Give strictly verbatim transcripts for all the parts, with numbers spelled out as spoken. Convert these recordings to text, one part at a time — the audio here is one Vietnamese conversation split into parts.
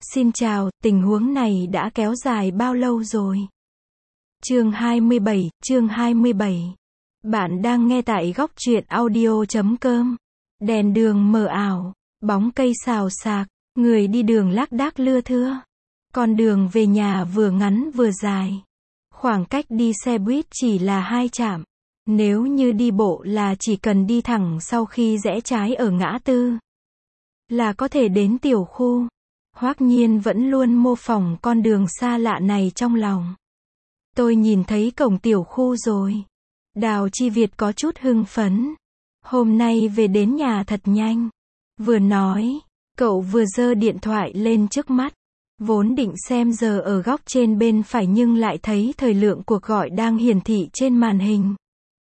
Xin chào, tình huống này đã kéo dài bao lâu rồi? Chương hai mươi bảy, chương hai mươi bảy. Bạn đang nghe tại góc truyện audio chấm com. Đèn đường mờ ảo, bóng cây xào xạc, người đi đường lác đác lưa thưa. Con đường về nhà vừa ngắn vừa dài. Khoảng cách đi xe buýt chỉ là hai trạm. Nếu như đi bộ là chỉ cần đi thẳng sau khi rẽ trái ở ngã tư là có thể đến tiểu khu. Hoắc Nhiên vẫn luôn mô phỏng con đường xa lạ này trong lòng. Tôi nhìn thấy cổng tiểu khu rồi. Đào Chi Việt có chút hưng phấn. Hôm nay về đến nhà thật nhanh. Vừa nói, cậu vừa giơ điện thoại lên trước mắt. Vốn định xem giờ ở góc trên bên phải nhưng lại thấy thời lượng cuộc gọi đang hiển thị trên màn hình.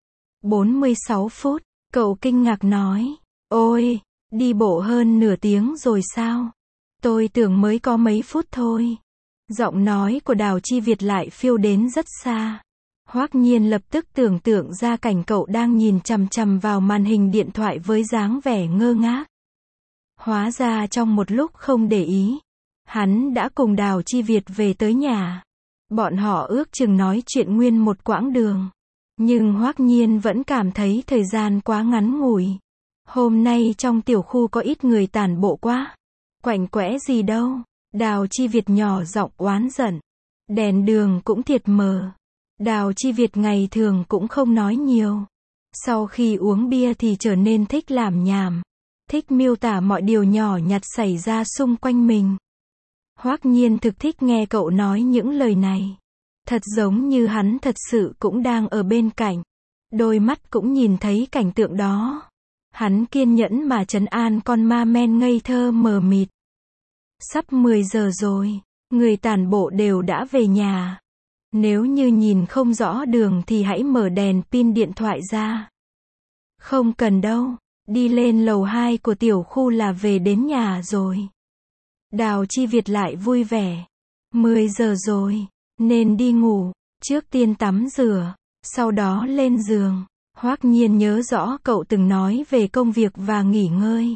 bốn mươi sáu phút, cậu kinh ngạc nói. Ôi, đi bộ hơn nửa tiếng rồi sao? Tôi tưởng mới có mấy phút thôi. Giọng nói của Đào Chi Việt lại phiêu đến rất xa. Hoắc Nhiên lập tức tưởng tượng ra cảnh cậu đang nhìn chằm chằm vào màn hình điện thoại với dáng vẻ ngơ ngác. Hóa ra trong một lúc không để ý, hắn đã cùng Đào Chi Việt về tới nhà. Bọn họ ước chừng nói chuyện nguyên một quãng đường. Nhưng Hoắc Nhiên vẫn cảm thấy thời gian quá ngắn ngủi. Hôm nay trong tiểu khu có ít người tản bộ quá. Quạnh quẽ gì đâu. Đào Chi Việt nhỏ giọng oán giận. Đèn đường cũng thiệt mờ. Đào Chi Việt ngày thường cũng không nói nhiều. Sau khi uống bia thì trở nên thích làm nhảm. Thích miêu tả mọi điều nhỏ nhặt xảy ra xung quanh mình. Hoắc Nhiên thực thích nghe cậu nói những lời này. Thật giống như hắn thật sự cũng đang ở bên cạnh. Đôi mắt cũng nhìn thấy cảnh tượng đó. Hắn kiên nhẫn mà trấn an con ma men ngây thơ mờ mịt. Sắp mười giờ rồi, người tản bộ đều đã về nhà. Nếu như nhìn không rõ đường thì hãy mở đèn pin điện thoại ra. Không cần đâu, đi lên lầu hai của tiểu khu là về đến nhà rồi. Đào Chi Việt lại vui vẻ. mười giờ rồi, nên đi ngủ, trước tiên tắm rửa, sau đó lên giường. Hoắc Nhiên nhớ rõ cậu từng nói về công việc và nghỉ ngơi.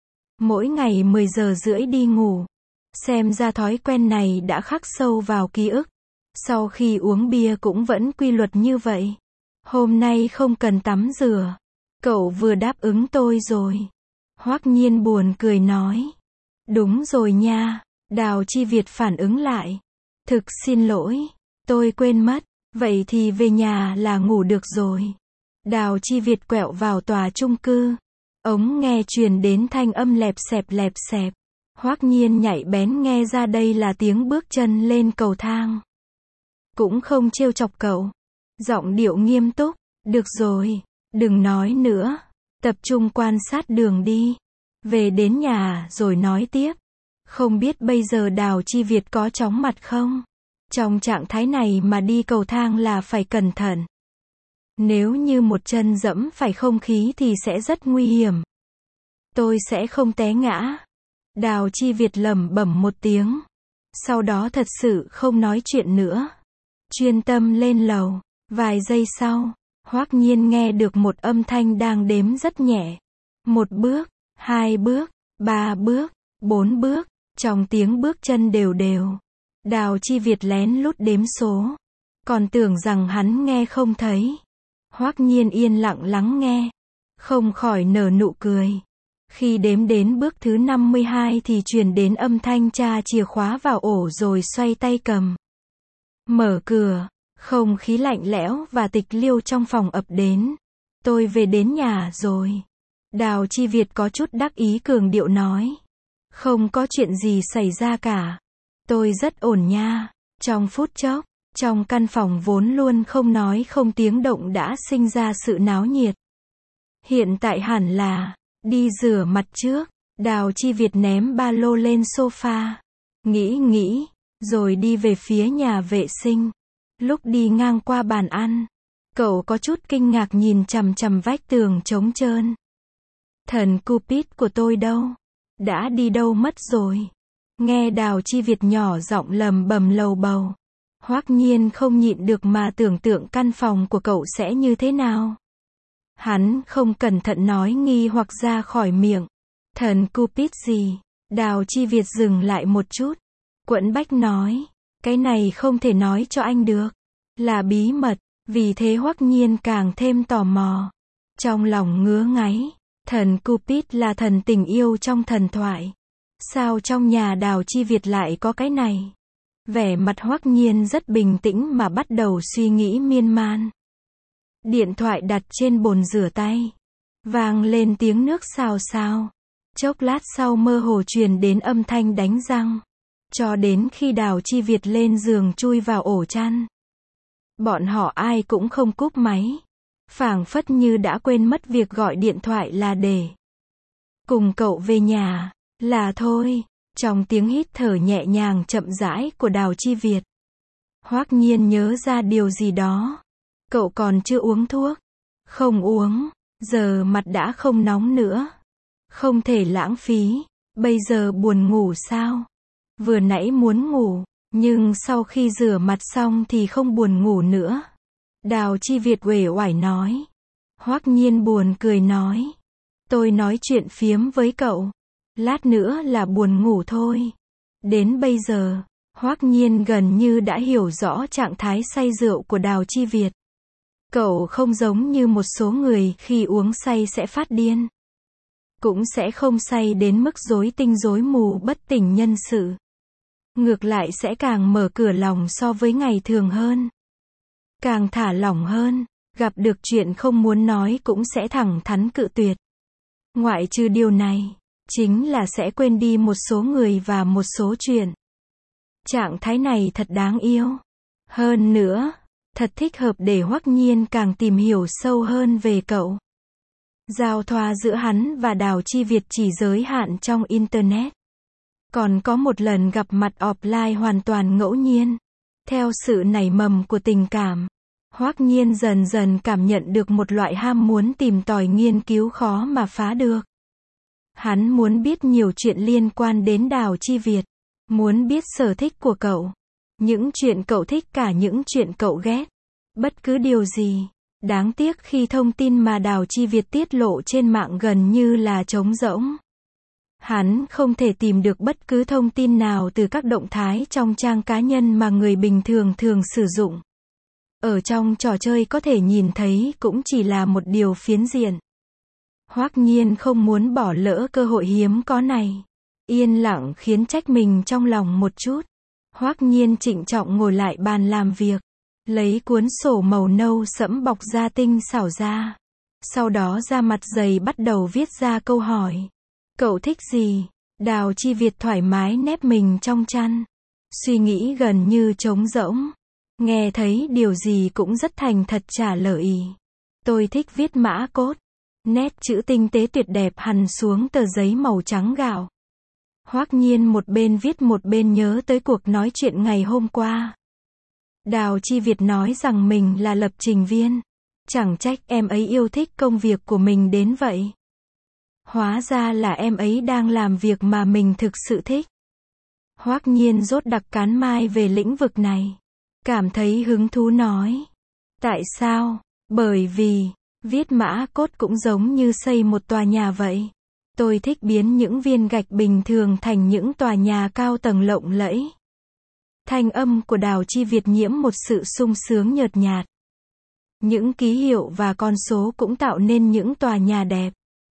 Mỗi ngày mười giờ rưỡi đi ngủ. Xem ra thói quen này đã khắc sâu vào ký ức. Sau khi uống bia cũng vẫn quy luật như vậy. Hôm nay không cần tắm rửa. Cậu vừa đáp ứng tôi rồi. Hoắc Nhiên buồn cười nói. Đúng rồi nha. Đào Chi Việt phản ứng lại. Thực xin lỗi. Tôi quên mất. Vậy thì về nhà là ngủ được rồi. Đào Chi Việt quẹo vào tòa chung cư. Ống nghe truyền đến thanh âm lẹp xẹp lẹp xẹp. Hoắc Nhiên nhạy bén nghe ra đây là tiếng bước chân lên cầu thang. Cũng không trêu chọc cậu. Giọng điệu nghiêm túc. Được rồi, đừng nói nữa. Tập trung quan sát đường đi. Về đến nhà rồi nói tiếp. Không biết bây giờ Đào Chi Việt có chóng mặt không? Trong trạng thái này mà đi cầu thang là phải cẩn thận. Nếu như một chân dẫm phải không khí thì sẽ rất nguy hiểm. Tôi sẽ không té ngã. Đào Chi Việt lẩm bẩm một tiếng. Sau đó thật sự không nói chuyện nữa. Chuyên tâm lên lầu. Vài giây sau, Hoắc Nhiên nghe được một âm thanh đang đếm rất nhẹ. Một bước, hai bước, ba bước, bốn bước. Trong tiếng bước chân đều đều. Đào Chi Việt lén lút đếm số. Còn tưởng rằng hắn nghe không thấy. Hoắc Nhiên yên lặng lắng nghe. Không khỏi nở nụ cười. Khi đếm đến bước thứ năm mươi hai thì truyền đến âm thanh tra chìa khóa vào ổ rồi xoay tay cầm. Mở cửa, không khí lạnh lẽo và tịch liêu trong phòng ập đến. Tôi về đến nhà rồi. Đào Chi Việt có chút đắc ý cường điệu nói. Không có chuyện gì xảy ra cả. Tôi rất ổn nha. Trong phút chốc, trong căn phòng vốn luôn không nói không tiếng động đã sinh ra sự náo nhiệt. Hiện tại hẳn là đi rửa mặt trước. Đào Chi Việt ném ba lô lên sofa. Nghĩ nghĩ, rồi đi về phía nhà vệ sinh. Lúc đi ngang qua bàn ăn, cậu có chút kinh ngạc nhìn chằm chằm vách tường trống trơn. Thần Cupid của tôi đâu? Đã đi đâu mất rồi? Nghe Đào Chi Việt nhỏ giọng lầm bầm lầu bầu. Hoắc Nhiên không nhịn được mà tưởng tượng căn phòng của cậu sẽ như thế nào. Hắn không cẩn thận nói nghi hoặc ra khỏi miệng. Thần Cupid gì? Đào Chi Việt dừng lại một chút. Quẫn Bách nói, cái này không thể nói cho anh được. Là bí mật, vì thế Hoắc Nhiên càng thêm tò mò. Trong lòng ngứa ngáy, thần Cupid là thần tình yêu trong thần thoại. Sao trong nhà Đào Chi Việt lại có cái này? Vẻ mặt Hoắc Nhiên rất bình tĩnh mà bắt đầu suy nghĩ miên man. Điện thoại đặt trên bồn rửa tay. Vang lên tiếng nước xào xào. Chốc lát sau mơ hồ truyền đến âm thanh đánh răng. Cho đến khi Đào Chi Việt lên giường chui vào ổ chăn. Bọn họ ai cũng không cúp máy. Phảng phất như đã quên mất việc gọi điện thoại là để cùng cậu về nhà, là thôi. Trong tiếng hít thở nhẹ nhàng chậm rãi của Đào Chi Việt, Hoắc Nhiên nhớ ra điều gì đó. Cậu còn chưa uống thuốc. Không uống, giờ mặt đã không nóng nữa. Không thể lãng phí, bây giờ buồn ngủ sao? Vừa nãy muốn ngủ, nhưng sau khi rửa mặt xong thì không buồn ngủ nữa. Đào Chi Việt uể oải nói. Hoắc Nhiên buồn cười nói. Tôi nói chuyện phiếm với cậu. Lát nữa là buồn ngủ thôi. Đến bây giờ, Hoắc Nhiên gần như đã hiểu rõ trạng thái say rượu của Đào Chi Việt. Cậu không giống như một số người khi uống say sẽ phát điên. Cũng sẽ không say đến mức rối tinh rối mù bất tỉnh nhân sự. Ngược lại sẽ càng mở cửa lòng so với ngày thường hơn. Càng thả lỏng hơn, gặp được chuyện không muốn nói cũng sẽ thẳng thắn cự tuyệt. Ngoại trừ điều này, chính là sẽ quên đi một số người và một số chuyện. Trạng thái này thật đáng yêu. Hơn nữa, thật thích hợp để Hoắc Nhiên càng tìm hiểu sâu hơn về cậu. Giao thoa giữa hắn và Đào Chi Việt chỉ giới hạn trong Internet. Còn có một lần gặp mặt offline hoàn toàn ngẫu nhiên. Theo sự nảy mầm của tình cảm, Hoắc Nhiên dần dần cảm nhận được một loại ham muốn tìm tòi nghiên cứu khó mà phá được. Hắn muốn biết nhiều chuyện liên quan đến Đào Chi Việt. Muốn biết sở thích của cậu. Những chuyện cậu thích, cả những chuyện cậu ghét. Bất cứ điều gì. Đáng tiếc khi thông tin mà Đào Chi Việt tiết lộ trên mạng gần như là trống rỗng. Hắn không thể tìm được bất cứ thông tin nào từ các động thái trong trang cá nhân mà người bình thường thường sử dụng. Ở trong trò chơi có thể nhìn thấy cũng chỉ là một điều phiến diện. Hoắc Nhiên không muốn bỏ lỡ cơ hội hiếm có này. Yên lặng khiến trách mình trong lòng một chút. Hoắc Nhiên trịnh trọng ngồi lại bàn làm việc. Lấy cuốn sổ màu nâu sẫm bọc da tinh xảo ra. Sau đó ra mặt dày bắt đầu viết ra câu hỏi. Cậu thích gì? Đào Chi Việt thoải mái nép mình trong chăn. Suy nghĩ gần như trống rỗng. Nghe thấy điều gì cũng rất thành thật trả lời. Tôi thích viết mã cốt. Nét chữ tinh tế tuyệt đẹp hằn xuống tờ giấy màu trắng gạo. Hoắc Nhiên một bên viết một bên nhớ tới cuộc nói chuyện ngày hôm qua. Đào Chi Việt nói rằng mình là lập trình viên. Chẳng trách em ấy yêu thích công việc của mình đến vậy. Hóa ra là em ấy đang làm việc mà mình thực sự thích. Hoắc Nhiên rốt đặc cán mai về lĩnh vực này. Cảm thấy hứng thú nói. Tại sao? Bởi vì, viết mã cốt cũng giống như xây một tòa nhà vậy. Tôi thích biến những viên gạch bình thường thành những tòa nhà cao tầng lộng lẫy. Thanh âm của Đào Chi Việt nhiễm một sự sung sướng nhợt nhạt. Những ký hiệu và con số cũng tạo nên những tòa nhà đẹp.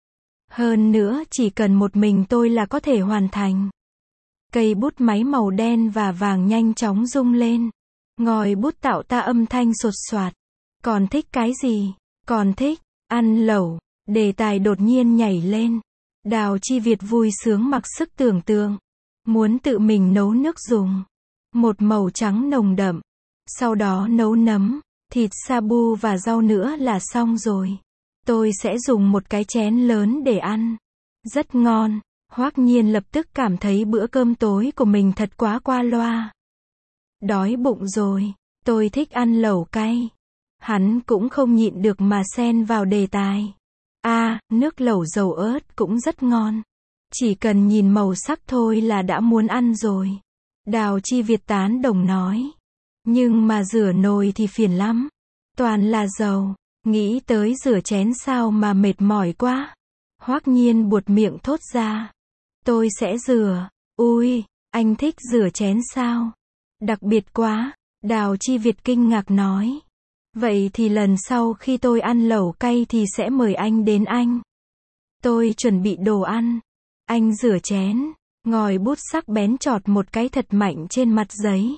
Hơn nữa chỉ cần một mình tôi là có thể hoàn thành. Cây bút máy màu đen và vàng nhanh chóng rung lên. Ngòi bút tạo ra âm thanh sột soạt. Còn thích cái gì? Còn thích ăn lẩu. Đề tài đột nhiên nhảy lên. Đào Chi Việt vui sướng mặc sức tưởng tượng. Muốn tự mình nấu nước dùng. Một màu trắng nồng đậm. Sau đó nấu nấm, thịt sabu và rau nữa là xong rồi. Tôi sẽ dùng một cái chén lớn để ăn. Rất ngon. Hoắc Nhiên lập tức cảm thấy bữa cơm tối của mình thật quá qua loa. Đói bụng rồi. Tôi thích ăn lẩu cay. Hắn cũng không nhịn được mà xen vào đề tài. À, nước lẩu dầu ớt cũng rất ngon. Chỉ cần nhìn màu sắc thôi là đã muốn ăn rồi. Đào Chi Việt tán đồng nói. Nhưng mà rửa nồi thì phiền lắm. Toàn là dầu. Nghĩ tới rửa chén sao mà mệt mỏi quá. Hoắc Nhiên buột miệng thốt ra. Tôi sẽ rửa. Ui, Anh thích rửa chén sao? Đặc biệt quá, Đào Chi Việt kinh ngạc nói. Vậy thì lần sau khi tôi ăn lẩu cay thì sẽ mời anh đến anh. Tôi chuẩn bị đồ ăn. Anh rửa chén, ngòi bút sắc bén chọt một cái thật mạnh trên mặt giấy.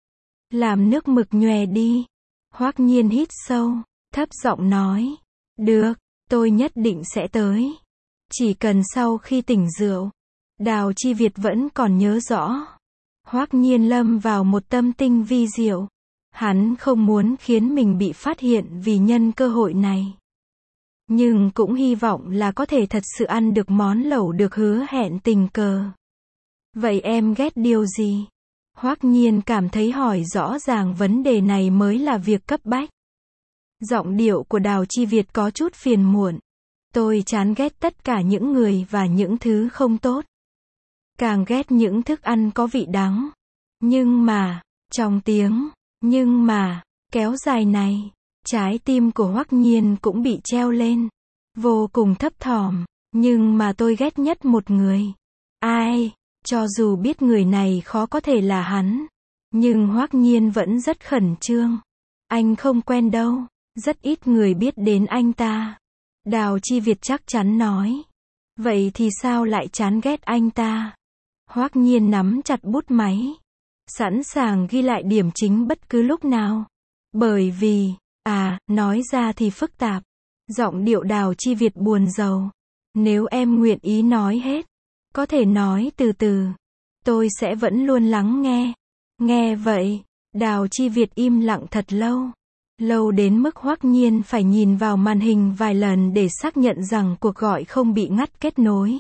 Làm nước mực nhòe đi. Hoắc Nhiên hít sâu, thấp giọng nói. Được, tôi nhất định sẽ tới. Chỉ cần sau khi tỉnh rượu. Đào Chi Việt vẫn còn nhớ rõ. Hoắc Nhiên lâm vào một tâm tinh vi diệu. Hắn không muốn khiến mình bị phát hiện vì nhân cơ hội này. Nhưng cũng hy vọng là có thể thật sự ăn được món lẩu được hứa hẹn tình cờ. Vậy em ghét điều gì? Hoắc Nhiên cảm thấy hỏi rõ ràng vấn đề này mới là việc cấp bách. Giọng điệu của Đào Chi Việt có chút phiền muộn. Tôi chán ghét tất cả những người và những thứ không tốt. Càng ghét những thức ăn có vị đắng. Nhưng mà, trong tiếng, nhưng mà, kéo dài này, trái tim của Hoắc Nhiên cũng bị treo lên. Vô cùng thấp thỏm, nhưng mà tôi ghét nhất một người. Ai? Cho dù biết người này khó có thể là hắn. Nhưng Hoắc Nhiên vẫn rất khẩn trương. Anh không quen đâu. Rất ít người biết đến anh ta. Đào Chi Việt chắc chắn nói. Vậy thì sao lại chán ghét anh ta? Hoắc Nhiên nắm chặt bút máy. Sẵn sàng ghi lại điểm chính bất cứ lúc nào. Bởi vì, à, nói ra thì phức tạp. Giọng điệu Đào Chi Việt buồn rầu. Nếu em nguyện ý nói hết, có thể nói từ từ. Tôi sẽ vẫn luôn lắng nghe. Nghe vậy, Đào Chi Việt im lặng thật lâu. Lâu đến mức Hoắc Nhiên phải nhìn vào màn hình vài lần để xác nhận rằng cuộc gọi không bị ngắt kết nối.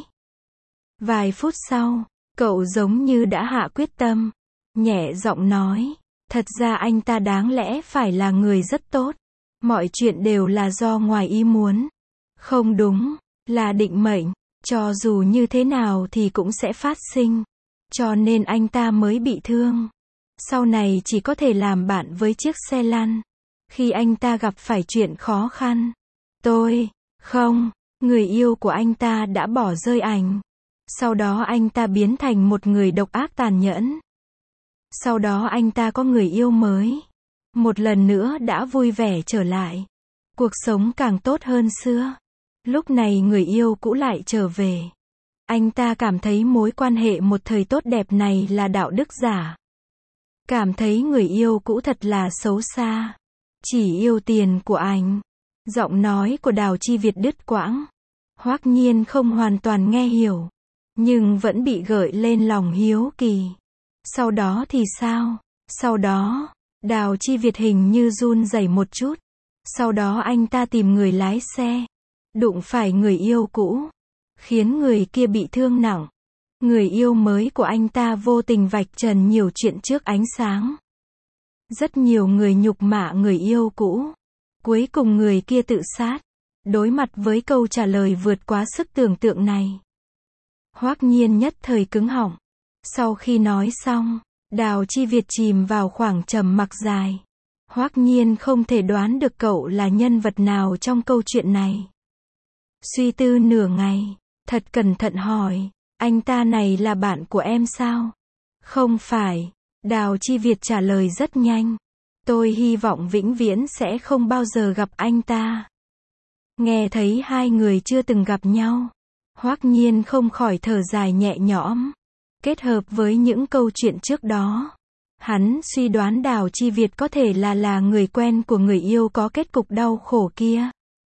Vài phút sau, cậu giống như đã hạ quyết tâm. Nhẹ giọng nói. Thật ra anh ta đáng lẽ phải là người rất tốt. Mọi chuyện đều là do ngoài ý muốn. Không đúng, là định mệnh. Cho dù như thế nào thì cũng sẽ phát sinh. Cho nên anh ta mới bị thương. Sau này chỉ có thể làm bạn với chiếc xe lăn. Khi anh ta gặp phải chuyện khó khăn. Tôi, không, người yêu của anh ta đã bỏ rơi ảnh. Sau đó anh ta biến thành một người độc ác tàn nhẫn. Sau đó anh ta có người yêu mới. Một lần nữa đã vui vẻ trở lại. Cuộc sống càng tốt hơn xưa. Lúc này người yêu cũ lại trở về. Anh ta cảm thấy mối quan hệ một thời tốt đẹp này là đạo đức giả. Cảm thấy người yêu cũ thật là xấu xa. Chỉ yêu tiền của anh. Giọng nói của Đào Chi Việt đứt quãng. Hoắc Nhiên không hoàn toàn nghe hiểu. Nhưng vẫn bị gợi lên lòng hiếu kỳ. Sau đó thì sao? Sau đó, Đào Chi Việt hình như run rẩy một chút. Sau đó anh ta tìm người lái xe. Đụng phải người yêu cũ. Khiến người kia bị thương nặng. Người yêu mới của anh ta vô tình vạch trần nhiều chuyện trước ánh sáng. Rất nhiều người nhục mạ người yêu cũ. Cuối cùng người kia tự sát. Đối mặt với câu trả lời vượt quá sức tưởng tượng này. Hoắc Nhiên nhất thời cứng họng. Sau khi nói xong, Đào Chi Việt chìm vào khoảng trầm mặc dài. Hoắc Nhiên không thể đoán được cậu là nhân vật nào trong câu chuyện này. Suy tư nửa ngày, thật cẩn thận hỏi, anh ta này là bạn của em sao? Không phải, Đào Chi Việt trả lời rất nhanh. Tôi hy vọng vĩnh viễn sẽ không bao giờ gặp anh ta. Nghe thấy hai người chưa từng gặp nhau. Hoắc Nhiên không khỏi thở dài nhẹ nhõm. Kết hợp với những câu chuyện trước đó. Hắn suy đoán Đào Chi Việt có thể là là người quen của người yêu có kết cục đau khổ kia.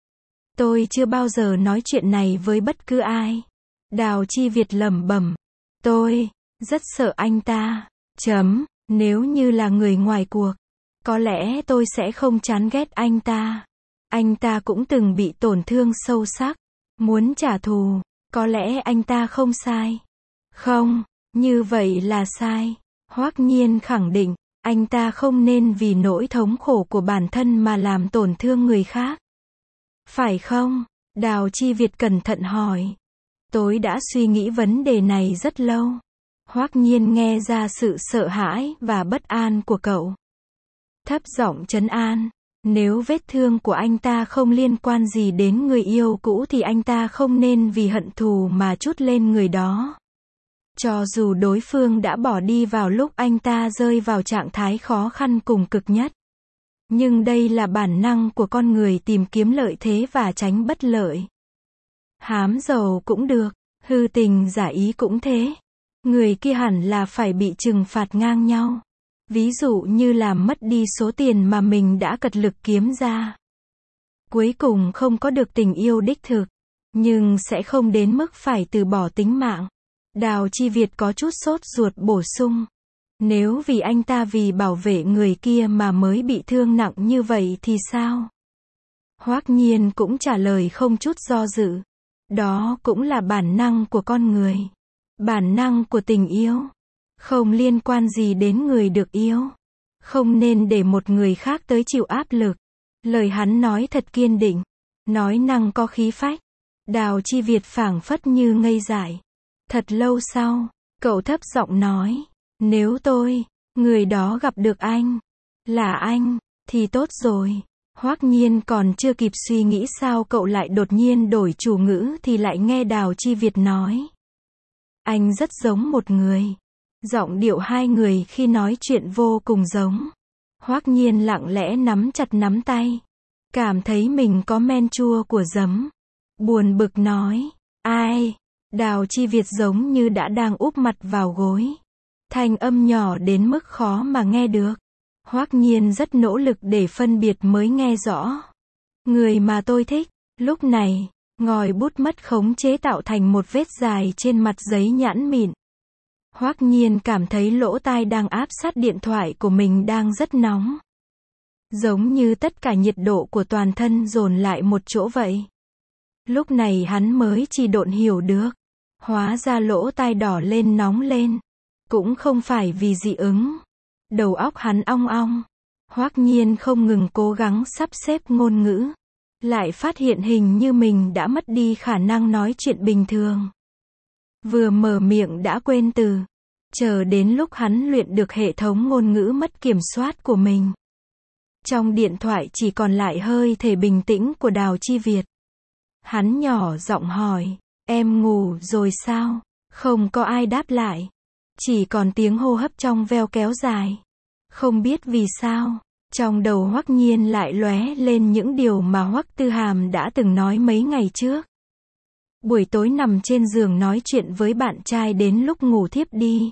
Tôi chưa bao giờ nói chuyện này với bất cứ ai. Đào Chi Việt lẩm bẩm. Tôi, rất sợ anh ta. Chấm, nếu như là người ngoài cuộc. Có lẽ tôi sẽ không chán ghét anh ta. Anh ta cũng từng bị tổn thương sâu sắc. Muốn trả thù. Có lẽ anh ta không sai. Không, như vậy là sai. Hoắc Nhiên khẳng định, anh ta không nên vì nỗi thống khổ của bản thân mà làm tổn thương người khác. Phải không? Đào Chi Việt cẩn thận hỏi. Tôi đã suy nghĩ vấn đề này rất lâu. Hoắc Nhiên nghe ra sự sợ hãi và bất an của cậu. Thấp giọng trấn an. Nếu vết thương của anh ta không liên quan gì đến người yêu cũ thì anh ta không nên vì hận thù mà trút lên người đó. Cho dù đối phương đã bỏ đi vào lúc anh ta rơi vào trạng thái khó khăn cùng cực nhất. Nhưng đây là bản năng của con người tìm kiếm lợi thế và tránh bất lợi. Hám giàu cũng được, hư tình giả ý cũng thế. Người kia hẳn là phải bị trừng phạt ngang nhau. Ví dụ như làm mất đi số tiền mà mình đã cật lực kiếm ra. Cuối cùng không có được tình yêu đích thực, nhưng sẽ không đến mức phải từ bỏ tính mạng. Đào Chi Việt có chút sốt ruột bổ sung. Nếu vì anh ta vì bảo vệ người kia mà mới bị thương nặng như vậy thì sao? Hoắc Nhiên cũng trả lời không chút do dự. Đó cũng là bản năng của con người. Bản năng của tình yêu. Không liên quan gì đến người được yêu. Không nên để một người khác tới chịu áp lực. Lời hắn nói thật kiên định. Nói năng có khí phách. Đào Chi Việt phảng phất như ngây dại. Thật lâu sau, cậu thấp giọng nói. Nếu tôi, người đó gặp được anh, là anh, thì tốt rồi. Hoắc Nhiên còn chưa kịp suy nghĩ sao cậu lại đột nhiên đổi chủ ngữ thì lại nghe Đào Chi Việt nói. Anh rất giống một người. Giọng điệu hai người khi nói chuyện vô cùng giống. Hoắc Nhiên lặng lẽ nắm chặt nắm tay. Cảm thấy mình có men chua của giấm. Buồn bực nói. Ai? Đào Chi Việt giống như đã đang úp mặt vào gối. Thanh âm nhỏ đến mức khó mà nghe được. Hoắc Nhiên rất nỗ lực để phân biệt mới nghe rõ. Người mà tôi thích. Lúc này, ngòi bút mất khống chế tạo thành một vết dài trên mặt giấy nhẵn mịn. Hoắc Nhiên cảm thấy lỗ tai đang áp sát điện thoại của mình đang rất nóng. Giống như tất cả nhiệt độ của toàn thân dồn lại một chỗ vậy. Lúc này hắn mới chỉ độn hiểu được. Hóa ra lỗ tai đỏ lên nóng lên. Cũng không phải vì dị ứng. Đầu óc hắn ong ong. Hoắc Nhiên không ngừng cố gắng sắp xếp ngôn ngữ. Lại phát hiện hình như mình đã mất đi khả năng nói chuyện bình thường. Vừa mở miệng đã quên từ. Chờ đến lúc hắn luyện được hệ thống ngôn ngữ mất kiểm soát của mình. Trong điện thoại chỉ còn lại hơi thể bình tĩnh của Đào Chi Việt. Hắn nhỏ giọng hỏi. Em ngủ rồi sao? Không có ai đáp lại. Chỉ còn tiếng hô hấp trong veo kéo dài. Không biết vì sao, trong đầu Hoắc Nhiên lại lóe lên những điều mà Hoắc Tư Hàm đã từng nói mấy ngày trước. Buổi tối nằm trên giường nói chuyện với bạn trai đến lúc ngủ thiếp đi.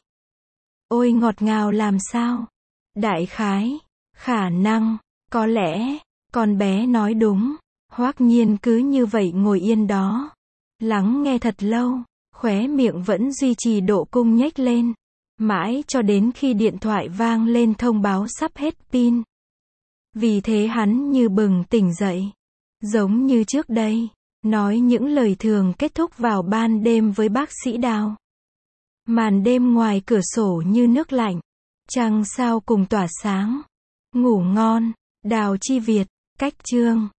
Ôi ngọt ngào làm sao? Đại khái, khả năng, có lẽ, con bé nói đúng. Hoắc Nhiên cứ như vậy ngồi yên đó. Lắng nghe thật lâu, khóe miệng vẫn duy trì độ cung nhếch lên. Mãi cho đến khi điện thoại vang lên thông báo sắp hết pin. Vì thế hắn như bừng tỉnh dậy. Giống như trước đây, nói những lời thường kết thúc vào ban đêm với bác sĩ Đào. Màn đêm ngoài cửa sổ như nước lạnh. Trăng sao cùng tỏa sáng. Ngủ ngon, Đào Chi Việt, cách chương.